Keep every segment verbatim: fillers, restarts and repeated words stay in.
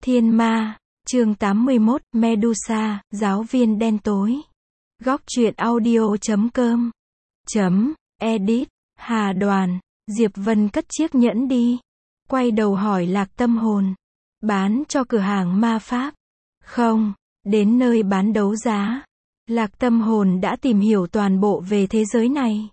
Thiên Ma, chương tám mươi mốt, Medusa, giáo viên đen tối. Góc truyện audio chấm com chấm edit, Hà Đoàn. Diệp Vân cất chiếc nhẫn đi, quay đầu hỏi Lạc Tâm Hồn, bán cho cửa hàng ma pháp? Không, đến nơi bán đấu giá. Lạc Tâm Hồn đã tìm hiểu toàn bộ về thế giới này.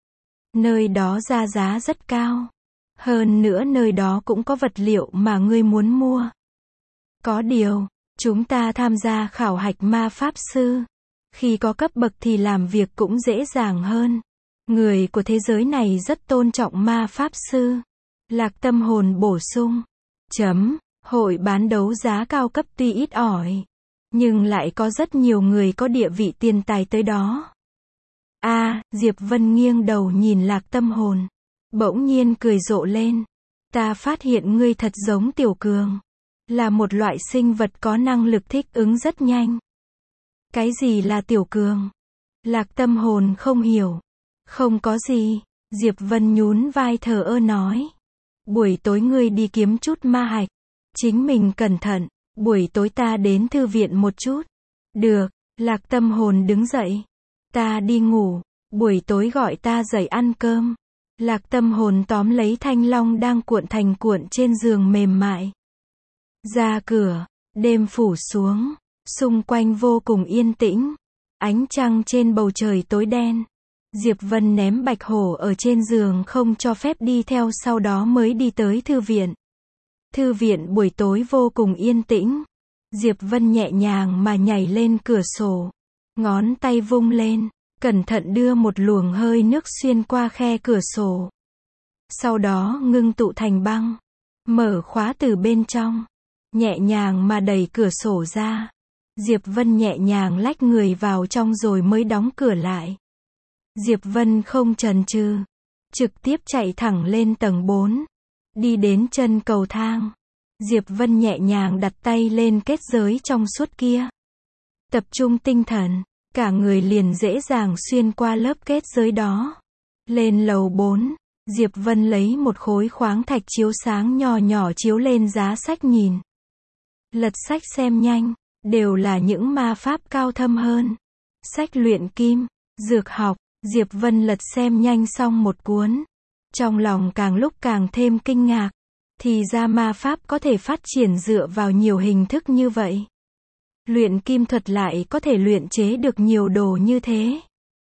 Nơi đó ra giá rất cao. Hơn nữa nơi đó cũng có vật liệu mà ngươi muốn mua. Có điều, chúng ta tham gia khảo hạch ma pháp sư. Khi có cấp bậc thì làm việc cũng dễ dàng hơn. Người của thế giới này rất tôn trọng ma pháp sư. Lạc Tâm Hồn bổ sung. Chấm, hội bán đấu giá cao cấp tuy ít ỏi, nhưng lại có rất nhiều người có địa vị tiền tài tới đó. A, à, Diệp Vân nghiêng đầu nhìn Lạc Tâm Hồn, bỗng nhiên cười rộ lên. Ta phát hiện ngươi thật giống Tiểu Cường, là một loại sinh vật có năng lực thích ứng rất nhanh. Cái gì là Tiểu Cường? Lạc Tâm Hồn không hiểu. Không có gì, Diệp Vân nhún vai thờ ơ nói. Buổi tối ngươi đi kiếm chút ma hạch. Chính mình cẩn thận, buổi tối ta đến thư viện một chút. Được, Lạc Tâm Hồn đứng dậy. Ta đi ngủ, buổi tối gọi ta dậy ăn cơm. Lạc Tâm Hồn tóm lấy thanh long đang cuộn thành cuộn trên giường mềm mại. Ra cửa, đêm phủ xuống, xung quanh vô cùng yên tĩnh. Ánh trăng trên bầu trời tối đen. Diệp Vân ném Bạch Hổ ở trên giường không cho phép đi theo, sau đó mới đi tới thư viện. Thư viện buổi tối vô cùng yên tĩnh. Diệp Vân nhẹ nhàng mà nhảy lên cửa sổ. Ngón tay vung lên, cẩn thận đưa một luồng hơi nước xuyên qua khe cửa sổ. Sau đó ngưng tụ thành băng. Mở khóa từ bên trong. Nhẹ nhàng mà đẩy cửa sổ ra. Diệp Vân nhẹ nhàng lách người vào trong rồi mới đóng cửa lại. Diệp Vân không chần chừ, trực tiếp chạy thẳng lên tầng bốn. Đi đến chân cầu thang. Diệp Vân nhẹ nhàng đặt tay lên kết giới trong suốt kia. Tập trung tinh thần, cả người liền dễ dàng xuyên qua lớp kết giới đó. Lên lầu bốn, Diệp Vân lấy một khối khoáng thạch chiếu sáng nhỏ nhỏ chiếu lên giá sách nhìn. Lật sách xem nhanh, đều là những ma pháp cao thâm hơn. Sách luyện kim, dược học. Diệp Vân lật xem nhanh xong một cuốn. Trong lòng càng lúc càng thêm kinh ngạc. Thì ra ma pháp có thể phát triển dựa vào nhiều hình thức như vậy. Luyện kim thuật lại có thể luyện chế được nhiều đồ như thế.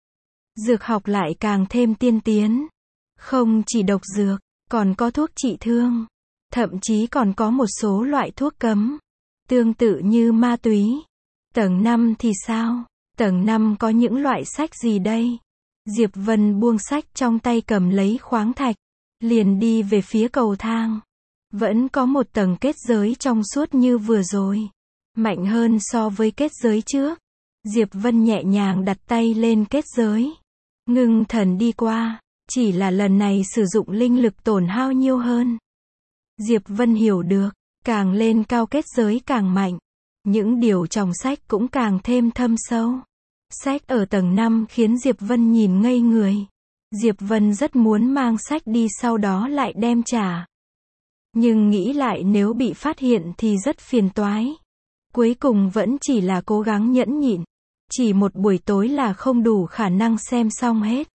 Dược học lại càng thêm tiên tiến. Không chỉ độc dược, còn có thuốc trị thương. Thậm chí còn có một số loại thuốc cấm. Tương tự như ma túy. Tầng năm thì sao? Tầng năm có những loại sách gì đây? Diệp Vân buông sách trong tay, cầm lấy khoáng thạch, liền đi về phía cầu thang. Vẫn có một tầng kết giới trong suốt như vừa rồi. Mạnh hơn so với kết giới trước. Diệp Vân nhẹ nhàng đặt tay lên kết giới. Ngưng thần đi qua. Chỉ là lần này sử dụng linh lực tổn hao nhiều hơn. Diệp Vân hiểu được, càng lên cao kết giới càng mạnh. Những điều trong sách cũng càng thêm thâm sâu. Sách ở tầng năm khiến Diệp Vân nhìn ngây người. Diệp Vân rất muốn mang sách đi sau đó lại đem trả. Nhưng nghĩ lại nếu bị phát hiện thì rất phiền toái. Cuối cùng vẫn chỉ là cố gắng nhẫn nhịn. Chỉ một buổi tối là không đủ khả năng xem xong hết.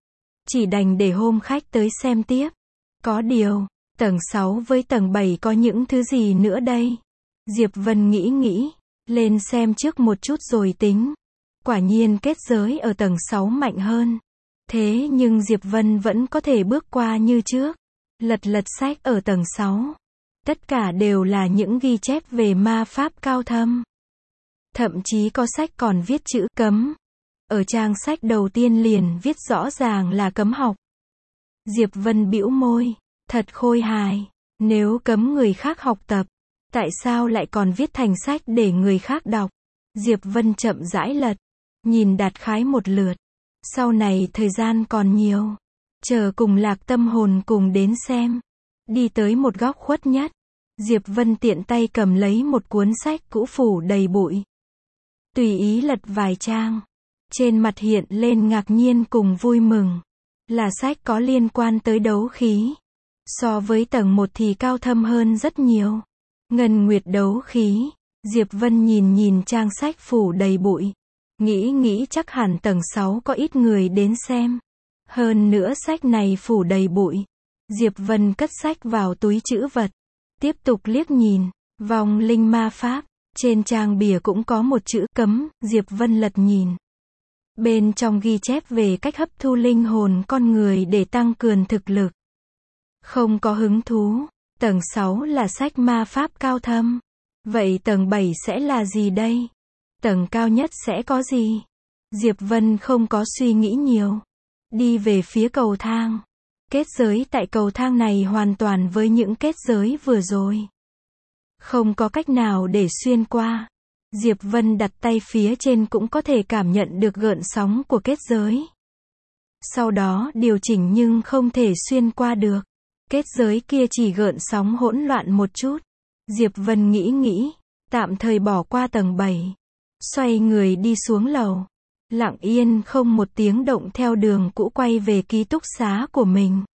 Chỉ đành để hôm khách tới xem tiếp. Có điều, tầng sáu với tầng bảy có những thứ gì nữa đây? Diệp Vân nghĩ nghĩ, lên xem trước một chút rồi tính. Quả nhiên kết giới ở tầng sáu mạnh hơn. Thế nhưng Diệp Vân vẫn có thể bước qua như trước. Lật lật sách ở tầng sáu. Tất cả đều là những ghi chép về ma pháp cao thâm. Thậm chí có sách còn viết chữ cấm. Ở trang sách đầu tiên liền viết rõ ràng là cấm học. Diệp Vân bĩu môi. Thật khôi hài. Nếu cấm người khác học tập, tại sao lại còn viết thành sách để người khác đọc? Diệp Vân chậm rãi lật. Nhìn đại khái một lượt. Sau này thời gian còn nhiều. Chờ cùng Lạc Tâm Hồn cùng đến xem. Đi tới một góc khuất nhất. Diệp Vân tiện tay cầm lấy một cuốn sách cũ phủ đầy bụi. Tùy ý lật vài trang. Trên mặt hiện lên ngạc nhiên cùng vui mừng. Là sách có liên quan tới đấu khí. So với tầng một thì cao thâm hơn rất nhiều. Ngân Nguyệt đấu khí. Diệp Vân nhìn nhìn trang sách phủ đầy bụi. Nghĩ nghĩ chắc hẳn tầng sáu có ít người đến xem. Hơn nữa sách này phủ đầy bụi. Diệp Vân cất sách vào túi trữ vật. Tiếp tục liếc nhìn. Vòng linh ma pháp. Trên trang bìa cũng có một chữ cấm. Diệp Vân lật nhìn. Bên trong ghi chép về cách hấp thu linh hồn con người để tăng cường thực lực. Không có hứng thú. Tầng sáu là sách ma pháp cao thâm. Vậy tầng bảy sẽ là gì đây? Tầng cao nhất sẽ có gì? Diệp Vân không có suy nghĩ nhiều. Đi về phía cầu thang. Kết giới tại cầu thang này hoàn toàn với những kết giới vừa rồi. Không có cách nào để xuyên qua. Diệp Vân đặt tay phía trên cũng có thể cảm nhận được gợn sóng của kết giới. Sau đó điều chỉnh nhưng không thể xuyên qua được. Kết giới kia chỉ gợn sóng hỗn loạn một chút. Diệp Vân nghĩ nghĩ, tạm thời bỏ qua tầng bảy. Xoay người đi xuống lầu. Lặng yên không một tiếng động theo đường cũ quay về ký túc xá của mình.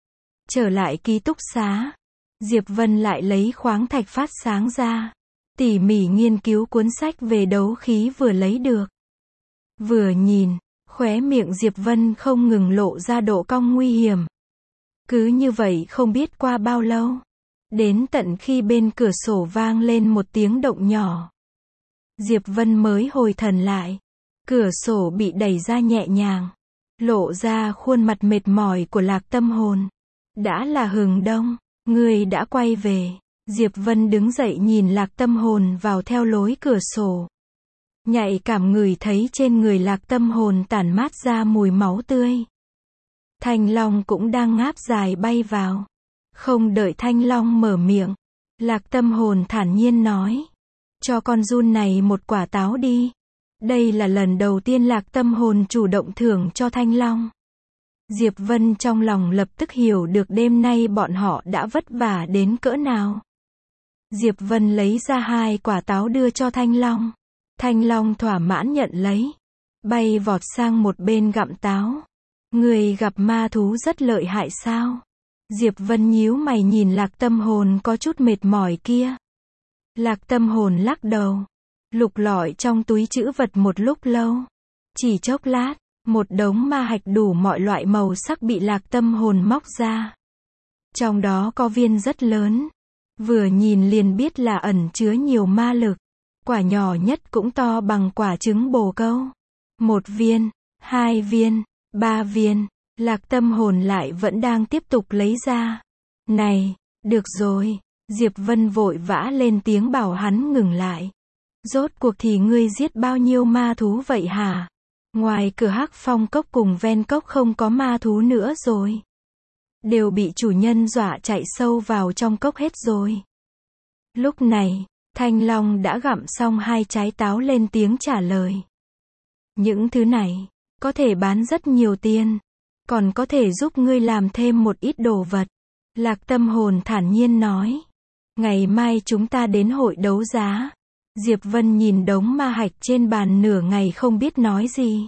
Trở lại ký túc xá. Diệp Vân lại lấy khoáng thạch phát sáng ra. Tỉ mỉ nghiên cứu cuốn sách về đấu khí vừa lấy được. Vừa nhìn, khóe miệng Diệp Vân không ngừng lộ ra độ cong nguy hiểm. Cứ như vậy không biết qua bao lâu. Đến tận khi bên cửa sổ vang lên một tiếng động nhỏ. Diệp Vân mới hồi thần lại. Cửa sổ bị đẩy ra nhẹ nhàng. Lộ ra khuôn mặt mệt mỏi của Lạc Tâm Hồn. Đã là hừng đông. Người đã quay về. Diệp Vân đứng dậy nhìn Lạc Tâm Hồn vào theo lối cửa sổ. Nhạy cảm ngửi thấy trên người Lạc Tâm Hồn tản mát ra mùi máu tươi. Thanh Long cũng đang ngáp dài bay vào. Không đợi Thanh Long mở miệng. Lạc Tâm Hồn thản nhiên nói. Cho con giun này một quả táo đi. Đây là lần đầu tiên Lạc Tâm Hồn chủ động thưởng cho Thanh Long. Diệp Vân trong lòng lập tức hiểu được đêm nay bọn họ đã vất vả đến cỡ nào. Diệp Vân lấy ra hai quả táo đưa cho Thanh Long. Thanh Long thỏa mãn nhận lấy. Bay vọt sang một bên gặm táo. Người gặp ma thú rất lợi hại sao? Diệp Vân nhíu mày nhìn Lạc Tâm Hồn có chút mệt mỏi kia. Lạc Tâm Hồn lắc đầu. Lục lọi trong túi trữ vật một lúc lâu. Chỉ chốc lát, một đống ma hạch đủ mọi loại màu sắc bị Lạc Tâm Hồn móc ra. Trong đó có viên rất lớn. Vừa nhìn liền biết là ẩn chứa nhiều ma lực. Quả nhỏ nhất cũng to bằng quả trứng bồ câu. Một viên, hai viên, ba viên. Lạc Tâm Hồn lại vẫn đang tiếp tục lấy ra. Này, được rồi. Diệp Vân vội vã lên tiếng bảo hắn ngừng lại. Rốt cuộc thì ngươi giết bao nhiêu ma thú vậy hả? Ngoài cửa Hắc Phong cốc cùng ven cốc không có ma thú nữa rồi. Đều bị chủ nhân dọa chạy sâu vào trong cốc hết rồi. Lúc này, Thanh Long đã gặm xong hai trái táo lên tiếng trả lời. Những thứ này, có thể bán rất nhiều tiền. Còn có thể giúp ngươi làm thêm một ít đồ vật. Lạc Tâm Hồn thản nhiên nói. Ngày mai chúng ta đến hội đấu giá. Diệp Vân nhìn đống ma hạch trên bàn nửa ngày không biết nói gì.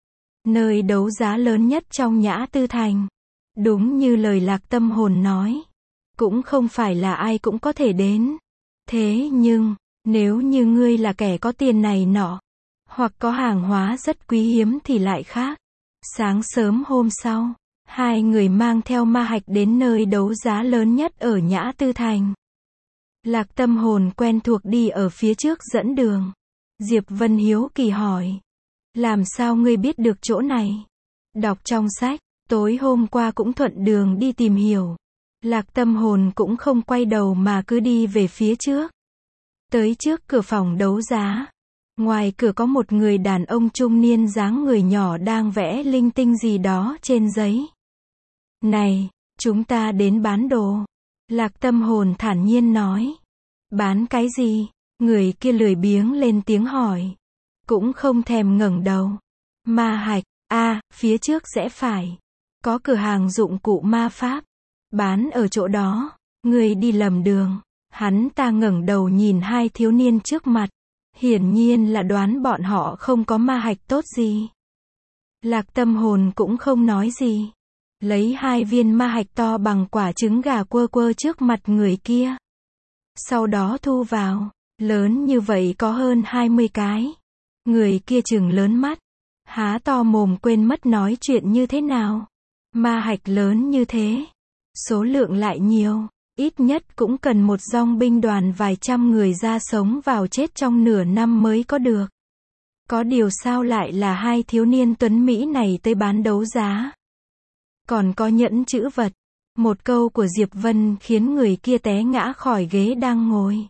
Nơi đấu giá lớn nhất trong Nhã Tư Thành. Đúng như lời Lạc Tâm Hồn nói. Cũng không phải là ai cũng có thể đến. Thế nhưng, nếu như ngươi là kẻ có tiền này nọ, hoặc có hàng hóa rất quý hiếm thì lại khác. Sáng sớm hôm sau, hai người mang theo ma hạch đến nơi đấu giá lớn nhất ở Nhã Tư Thành. Lạc Tâm Hồn quen thuộc đi ở phía trước dẫn đường. Diệp Vân hiếu kỳ hỏi. Làm sao ngươi biết được chỗ này? Đọc trong sách, tối hôm qua cũng thuận đường đi tìm hiểu. Lạc Tâm Hồn cũng không quay đầu mà cứ đi về phía trước. Tới trước cửa phòng đấu giá. Ngoài cửa có một người đàn ông trung niên dáng người nhỏ đang vẽ linh tinh gì đó trên giấy. Này, chúng ta đến bán đồ. Lạc Tâm Hồn thản nhiên nói. Bán cái gì? Người kia lười biếng lên tiếng hỏi. Cũng không thèm ngẩng đầu. Ma hạch, a, à, phía trước rẽ phải. Có cửa hàng dụng cụ ma pháp. Bán ở chỗ đó. Người đi lầm đường. Hắn ta ngẩng đầu nhìn hai thiếu niên trước mặt. Hiển nhiên là đoán bọn họ không có ma hạch tốt gì. Lạc Tâm Hồn cũng không nói gì. Lấy hai viên ma hạch to bằng quả trứng gà quơ quơ trước mặt người kia. sau đó thu vào. Lớn như vậy có hơn hai mươi cái. Người kia trừng lớn mắt, há to mồm quên mất nói chuyện như thế nào. Ma hạch lớn như thế, số lượng lại nhiều, ít nhất cũng cần một dòng binh đoàn vài trăm người ra sống vào chết trong nửa năm mới có được. Có điều sao lại là hai thiếu niên tuấn Mỹ này tới bán đấu giá. Còn có nhẫn chữ vật. Một câu của Diệp Vân khiến người kia té ngã khỏi ghế đang ngồi.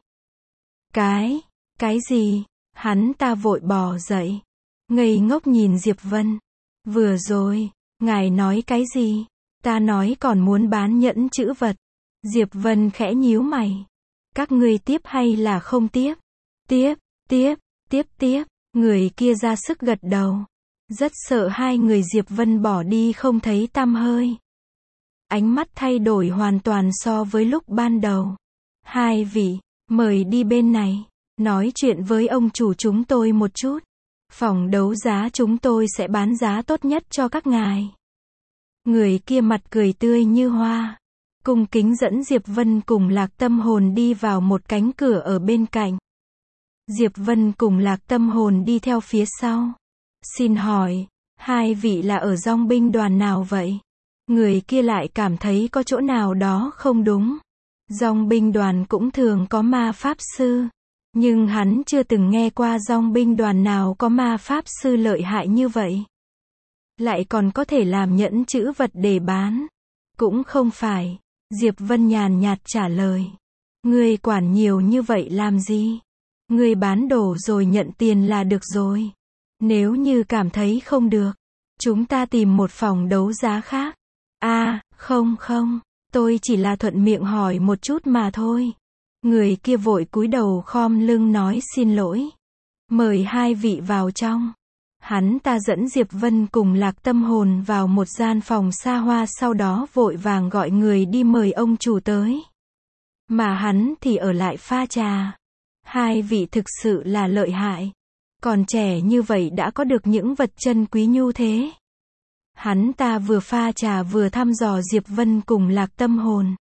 Cái, cái gì? Hắn ta vội bò dậy. Ngây ngốc nhìn Diệp Vân. Vừa rồi, ngài nói cái gì? Ta nói còn muốn bán nhẫn chữ vật. Diệp Vân khẽ nhíu mày. Các ngươi tiếp hay là không tiếp? Tiếp, tiếp, tiếp tiếp. Người kia ra sức gật đầu. Rất sợ hai người Diệp Vân bỏ đi không thấy tăm hơi. Ánh mắt thay đổi hoàn toàn so với lúc ban đầu. Hai vị, mời đi bên này. Nói chuyện với ông chủ chúng tôi một chút. Phòng đấu giá chúng tôi sẽ bán giá tốt nhất cho các ngài. Người kia mặt cười tươi như hoa. Cung kính dẫn Diệp Vân cùng Lạc Tâm Hồn đi vào một cánh cửa ở bên cạnh. Diệp Vân cùng Lạc Tâm Hồn đi theo phía sau. Xin hỏi, hai vị là ở dòng binh đoàn nào vậy? Người kia lại cảm thấy có chỗ nào đó không đúng. Dòng binh đoàn cũng thường có ma pháp sư. Nhưng hắn chưa từng nghe qua dòng binh đoàn nào có ma pháp sư lợi hại như vậy. Lại còn có thể làm nhẫn chữ vật để bán. Cũng không phải. Diệp Vân nhàn nhạt trả lời. Ngươi quản nhiều như vậy làm gì? Ngươi bán đồ rồi nhận tiền là được rồi. Nếu như cảm thấy không được, chúng ta tìm một phòng đấu giá khác. À, không không, tôi chỉ là thuận miệng hỏi một chút mà thôi. Người kia vội cúi đầu khom lưng nói xin lỗi. Mời hai vị vào trong. Hắn ta dẫn Diệp Vân cùng Lạc Tâm Hồn vào một gian phòng xa hoa, sau đó vội vàng gọi người đi mời ông chủ tới. Mà hắn thì ở lại pha trà. Hai vị thực sự là lợi hại. Còn trẻ như vậy đã có được những vật chân quý như thế. Hắn ta vừa pha trà vừa thăm dò Diệp Vân cùng Lạc Tâm Hồn.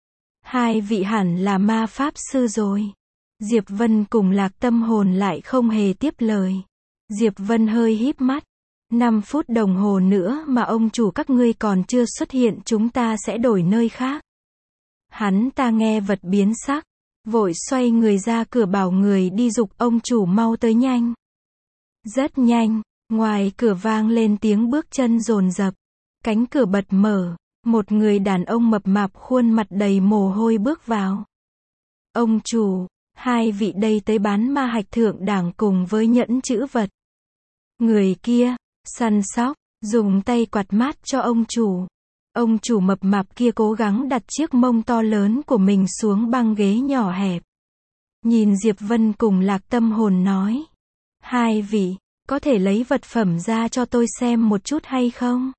Hai vị hẳn là ma pháp sư rồi. Diệp Vân cùng Lạc Tâm Hồn lại không hề tiếp lời. Diệp Vân hơi híp mắt. Năm phút đồng hồ nữa mà ông chủ các ngươi còn chưa xuất hiện, chúng ta sẽ đổi nơi khác. Hắn ta nghe vật biến sắc. Vội xoay người ra cửa bảo người đi giục ông chủ mau tới nhanh. Rất nhanh, ngoài cửa vang lên tiếng bước chân dồn dập. Cánh cửa bật mở, một người đàn ông mập mạp khuôn mặt đầy mồ hôi bước vào. Ông chủ, hai vị đây tới bán ma hạch thượng đẳng cùng với nhẫn chữ vật. Người kia, săn sóc, dùng tay quạt mát cho ông chủ. Ông chủ mập mạp kia cố gắng đặt chiếc mông to lớn của mình xuống băng ghế nhỏ hẹp. Nhìn Diệp Vân cùng Lạc Tâm Hồn nói. Hai vị, có thể lấy vật phẩm ra cho tôi xem một chút hay không?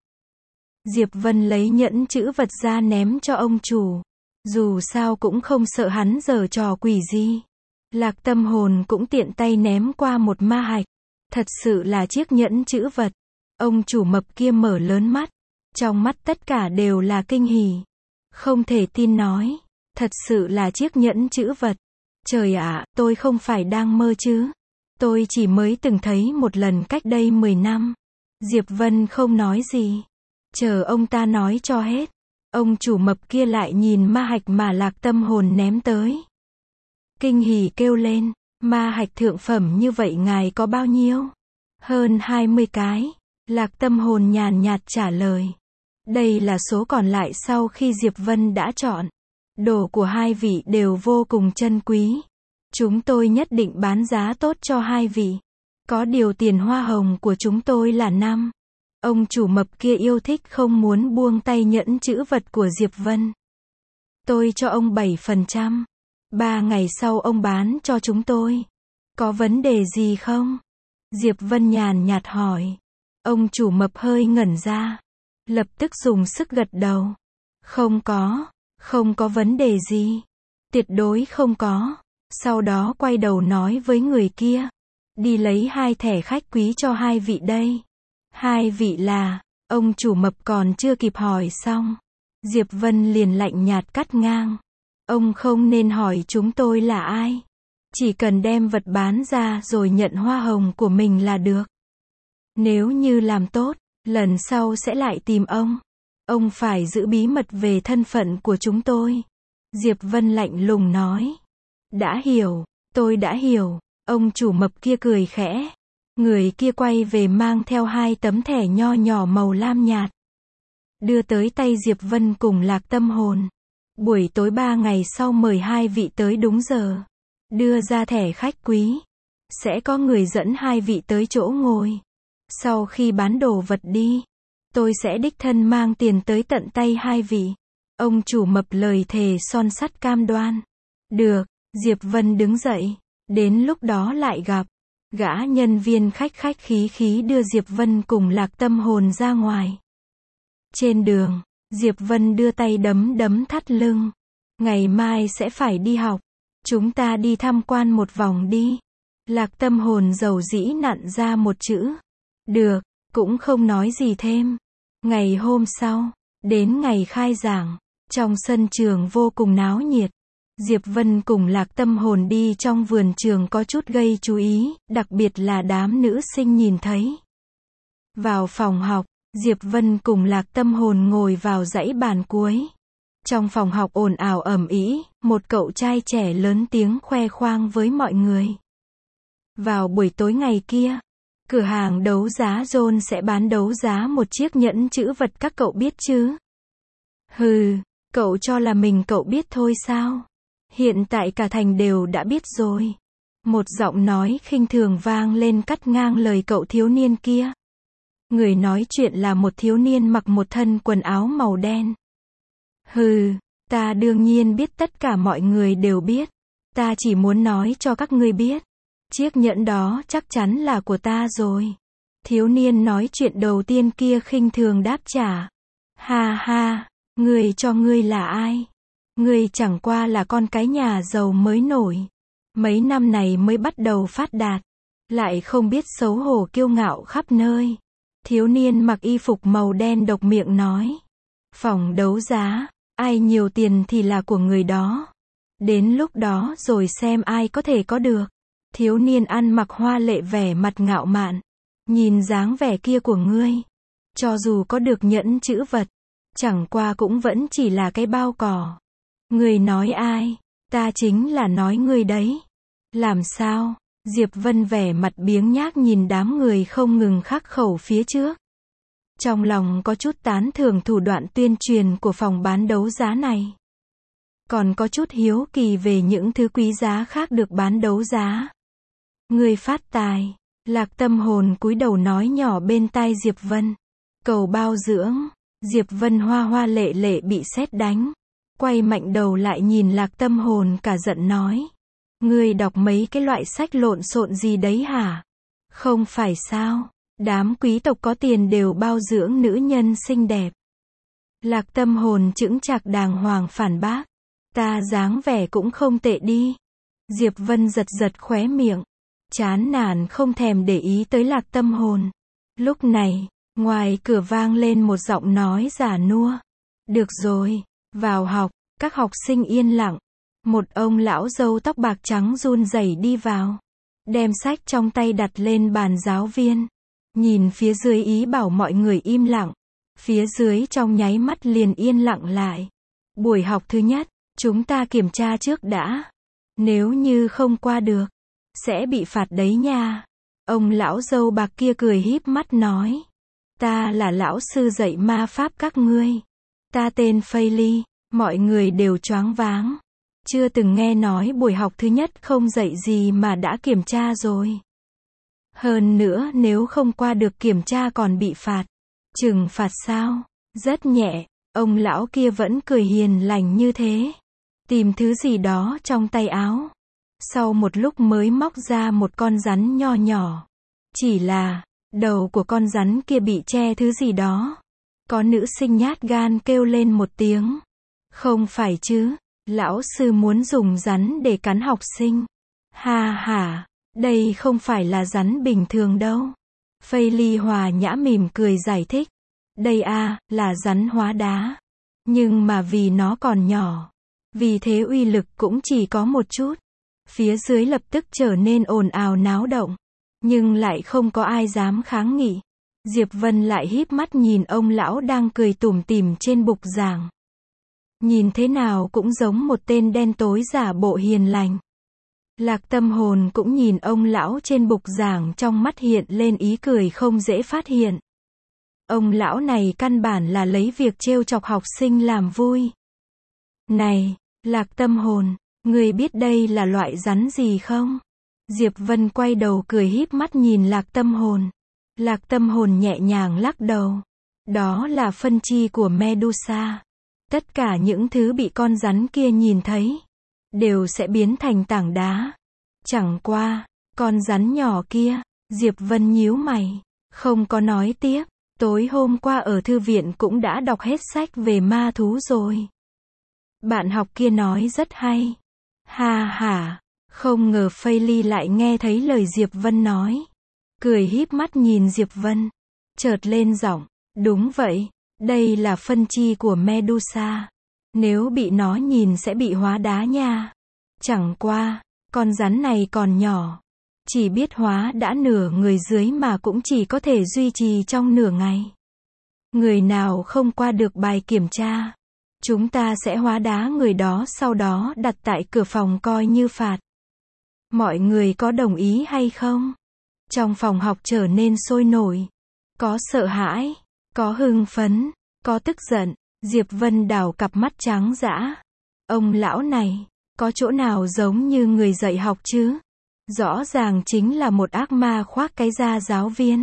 Diệp Vân lấy nhẫn chữ vật ra ném cho ông chủ. Dù sao cũng không sợ hắn giở trò quỷ gì. Lạc Tâm Hồn cũng tiện tay ném qua một ma hạch. Thật sự là chiếc nhẫn chữ vật. Ông chủ mập kia mở lớn mắt. Trong mắt tất cả đều là kinh hỉ. Không thể tin nói. Thật sự là chiếc nhẫn chữ vật. Trời ạ, tôi không phải đang mơ chứ. Tôi chỉ mới từng thấy một lần cách đây mười năm. Diệp Vân không nói gì. Chờ ông ta nói cho hết. Ông chủ mập kia lại nhìn ma hạch mà Lạc Tâm Hồn ném tới. Kinh hỉ kêu lên. Ma hạch thượng phẩm như vậy ngài có bao nhiêu? Hơn hai mươi cái. Lạc Tâm Hồn nhàn nhạt trả lời. Đây là số còn lại sau khi Diệp Vân đã chọn. Đồ của hai vị đều vô cùng chân quý. Chúng tôi nhất định bán giá tốt cho hai vị. Có điều tiền hoa hồng của chúng tôi là năm. Ông chủ mập kia yêu thích không muốn buông tay nhẫn chữ vật của Diệp Vân. Tôi cho ông bảy phần trăm. Ba ngày sau ông bán cho chúng tôi. Có vấn đề gì không? Diệp Vân nhàn nhạt hỏi. Ông chủ mập hơi ngẩn ra. Lập tức dùng sức gật đầu. Không có, không có vấn đề gì. Tuyệt đối không có. Sau đó quay đầu nói với người kia. Đi lấy hai thẻ khách quý cho hai vị đây. Hai vị là, ông chủ mập còn chưa kịp hỏi xong. Diệp Vân liền lạnh nhạt cắt ngang. Ông không nên hỏi chúng tôi là ai. Chỉ cần đem vật bán ra rồi nhận hoa hồng của mình là được. Nếu như làm tốt, lần sau sẽ lại tìm ông. Ông phải giữ bí mật về thân phận của chúng tôi. Diệp Vân lạnh lùng nói. Đã hiểu, tôi đã hiểu. Ông chủ mập kia cười khẽ. Người kia quay về mang theo hai tấm thẻ nho nhỏ màu lam nhạt. Đưa tới tay Diệp Vân cùng Lạc Tâm Hồn. Buổi tối ba ngày sau mời hai vị tới đúng giờ. Đưa ra thẻ khách quý. Sẽ có người dẫn hai vị tới chỗ ngồi. Sau khi bán đồ vật đi, tôi sẽ đích thân mang tiền tới tận tay hai vị. Ông chủ mập lời thề son sắt cam đoan. Được, Diệp Vân đứng dậy. Đến lúc đó lại gặp. Gã nhân viên khách khách khí khí đưa Diệp Vân cùng Lạc Tâm Hồn ra ngoài. Trên đường, Diệp Vân đưa tay đấm đấm thắt lưng. Ngày mai sẽ phải đi học. Chúng ta đi tham quan một vòng đi. Lạc Tâm Hồn dầu dĩ nặn ra một chữ. Được, cũng không nói gì thêm. Ngày hôm sau, đến ngày khai giảng, trong sân trường vô cùng náo nhiệt. Diệp Vân cùng Lạc Tâm Hồn đi trong vườn trường có chút gây chú ý, đặc biệt là đám nữ sinh nhìn thấy. Vào phòng học, Diệp Vân cùng Lạc Tâm Hồn ngồi vào dãy bàn cuối. Trong phòng học ồn ào ầm ĩ, một cậu trai trẻ lớn tiếng khoe khoang với mọi người. Vào buổi tối ngày kia, cửa hàng đấu giá John sẽ bán đấu giá một chiếc nhẫn chữ vật, các cậu biết chứ? Hừ, cậu cho là mình cậu biết thôi sao? Hiện tại cả thành đều đã biết rồi. Một giọng nói khinh thường vang lên cắt ngang lời cậu thiếu niên kia. Người nói chuyện là một thiếu niên mặc một thân quần áo màu đen. Hừ, ta đương nhiên biết, tất cả mọi người đều biết. Ta chỉ muốn nói cho các ngươi biết. Chiếc nhẫn đó chắc chắn là của ta rồi. Thiếu niên nói chuyện đầu tiên kia khinh thường đáp trả. Ha ha, người cho ngươi là ai? Ngươi chẳng qua là con cái nhà giàu mới nổi. Mấy năm này mới bắt đầu phát đạt. Lại không biết xấu hổ kiêu ngạo khắp nơi. Thiếu niên mặc y phục màu đen độc miệng nói. Phòng đấu giá, ai nhiều tiền thì là của người đó. Đến lúc đó rồi xem ai có thể có được. Thiếu niên ăn mặc hoa lệ vẻ mặt ngạo mạn. Nhìn dáng vẻ kia của ngươi. Cho dù có được nhẫn chữ vật, chẳng qua cũng vẫn chỉ là cái bao cỏ. Ngươi nói ai? Ta chính là nói ngươi đấy. Làm sao? Diệp Vân vẻ mặt biếng nhác nhìn đám người không ngừng khắc khẩu phía trước. Trong lòng có chút tán thưởng thủ đoạn tuyên truyền của phòng bán đấu giá này. Còn có chút hiếu kỳ về những thứ quý giá khác được bán đấu giá. Ngươi phát tài. Lạc Tâm Hồn cúi đầu nói nhỏ bên tai Diệp Vân. Cầu bao dưỡng. Diệp Vân hoa hoa lệ lệ bị sét đánh. Quay mạnh đầu lại nhìn Lạc Tâm Hồn cả giận nói. Ngươi đọc mấy cái loại sách lộn xộn gì đấy hả? Không phải sao? Đám quý tộc có tiền đều bao dưỡng nữ nhân xinh đẹp. Lạc Tâm Hồn chững chạc đàng hoàng phản bác. Ta dáng vẻ cũng không tệ đi. Diệp Vân giật giật khóe miệng. Chán nản không thèm để ý tới Lạc Tâm Hồn. Lúc này, ngoài cửa vang lên một giọng nói già nua. Được rồi, vào học. Các học sinh yên lặng. Một ông lão râu tóc bạc trắng run rẩy đi vào. Đem sách trong tay đặt lên bàn giáo viên. Nhìn phía dưới ý bảo mọi người im lặng. Phía dưới trong nháy mắt liền yên lặng lại. Buổi học thứ nhất, chúng ta kiểm tra trước đã. Nếu như không qua được, sẽ bị phạt đấy nha. Ông lão râu bạc kia cười híp mắt nói. Ta là lão sư dạy ma pháp các ngươi. Ta tên Phailey. Mọi người đều choáng váng. Chưa từng nghe nói buổi học thứ nhất không dạy gì mà đã kiểm tra rồi. Hơn nữa nếu không qua được kiểm tra còn bị phạt. Trừng phạt sao? Rất nhẹ. Ông lão kia vẫn cười hiền lành như thế. Tìm thứ gì đó trong tay áo. Sau một lúc mới móc ra một con rắn nho nhỏ. Chỉ là, đầu của con rắn kia bị che thứ gì đó. Có nữ sinh nhát gan kêu lên một tiếng. Không phải chứ, lão sư muốn dùng rắn để cắn học sinh. Ha ha, đây không phải là rắn bình thường đâu. Phailey hòa nhã mỉm cười giải thích. Đây a, là rắn hóa đá. Nhưng mà vì nó còn nhỏ, Vì thế uy lực cũng chỉ có một chút. Phía dưới lập tức trở nên ồn ào náo động. Nhưng lại không có ai dám kháng nghị. Diệp Vân lại híp mắt nhìn ông lão đang cười tủm tỉm trên bục giảng. Nhìn thế nào cũng giống một tên đen tối giả bộ hiền lành. Lạc Tâm Hồn cũng nhìn ông lão trên bục giảng, trong mắt hiện lên ý cười không dễ phát hiện. Ông lão này căn bản là lấy việc trêu chọc học sinh làm vui. Này, Lạc Tâm Hồn, người biết đây là loại rắn gì không? Diệp Vân quay đầu cười híp mắt nhìn Lạc Tâm Hồn. Lạc Tâm Hồn nhẹ nhàng lắc đầu. Đó là phân chi của Medusa. Tất cả những thứ bị con rắn kia nhìn thấy, đều sẽ biến thành tảng đá. Chẳng qua, con rắn nhỏ kia, Diệp Vân nhíu mày, không có nói tiếp. Tối hôm qua ở thư viện cũng đã đọc hết sách về ma thú rồi. Bạn học kia nói rất hay. Ha ha, không ngờ Phây Ly lại nghe thấy lời Diệp Vân nói. Cười híp mắt nhìn Diệp Vân. Chợt lên giọng, đúng vậy, đây là phân chi của Medusa. Nếu bị nó nhìn sẽ bị hóa đá nha. Chẳng qua, con rắn này còn nhỏ. Chỉ biết hóa đã nửa người dưới mà cũng chỉ có thể duy trì trong nửa ngày. Người nào không qua được bài kiểm tra, chúng ta sẽ hóa đá người đó, sau đó đặt tại cửa phòng coi như phạt. Mọi người có đồng ý hay không? Trong phòng học trở nên sôi nổi. Có sợ hãi, có hưng phấn, có tức giận. Diệp Vân đảo cặp mắt trắng dã. Ông lão này, có chỗ nào giống như người dạy học chứ? Rõ ràng chính là một ác ma khoác cái da giáo viên.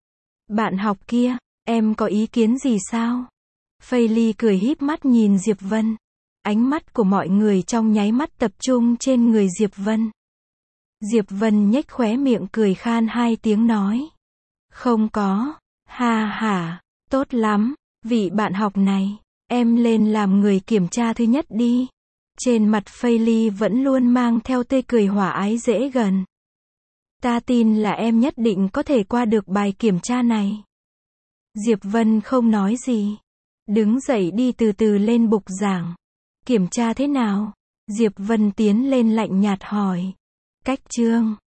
Bạn học kia, em có ý kiến gì sao? Phây Ly cười híp mắt nhìn Diệp Vân. Ánh mắt của mọi người trong nháy mắt tập trung trên người Diệp Vân. Diệp Vân nhếch khóe miệng cười khan hai tiếng nói. Không có, ha ha, tốt lắm, vị bạn học này, em lên làm người kiểm tra thứ nhất đi. Trên mặt Phây Ly vẫn luôn mang theo tươi cười hòa ái dễ gần. Ta tin là em nhất định có thể qua được bài kiểm tra này. Diệp Vân không nói gì. Đứng dậy đi từ từ lên bục giảng. Kiểm tra thế nào? Diệp Vân tiến lên lạnh nhạt hỏi. Cách chương.